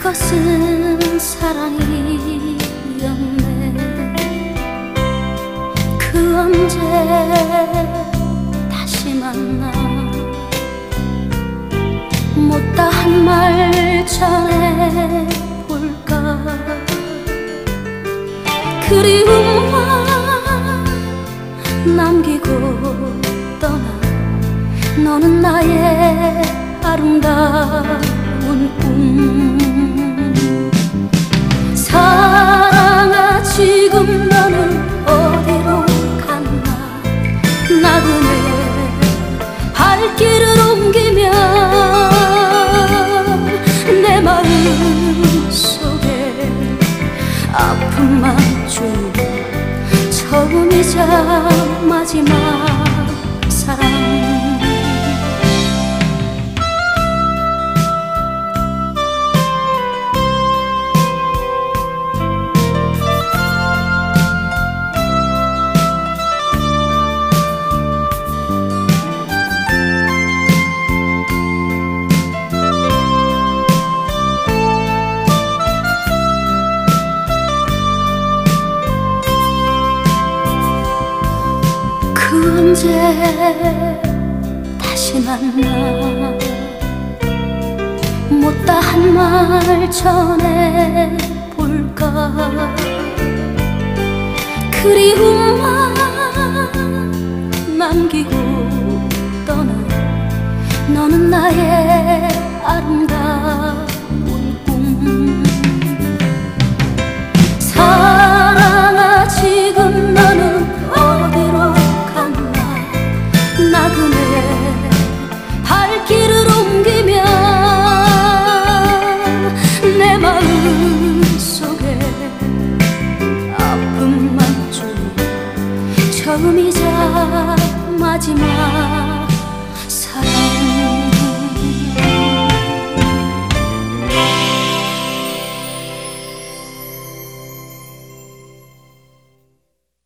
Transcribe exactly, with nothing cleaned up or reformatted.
그것은 사랑이었네. 그 언제 다시 만나 못다한 말 전해볼까. 그리움만 남기고 떠나 너는 나의 아름다운 꿈. 사랑아 지금 너는 어디로 갔나. 나그네 발길을 옮기며 내 마음 속에 아픔만 주는 처음이자 마지막 사랑. 그 언제 다시 만나 못다한 말 전해볼까. 그리움만 남기고 떠나 너는 나의 아름다운 꿈. 사랑아 지금 너는 어디로 나그네 발길을 옮기며 내 마음 속에 아픔만 주는 처음이자 마지막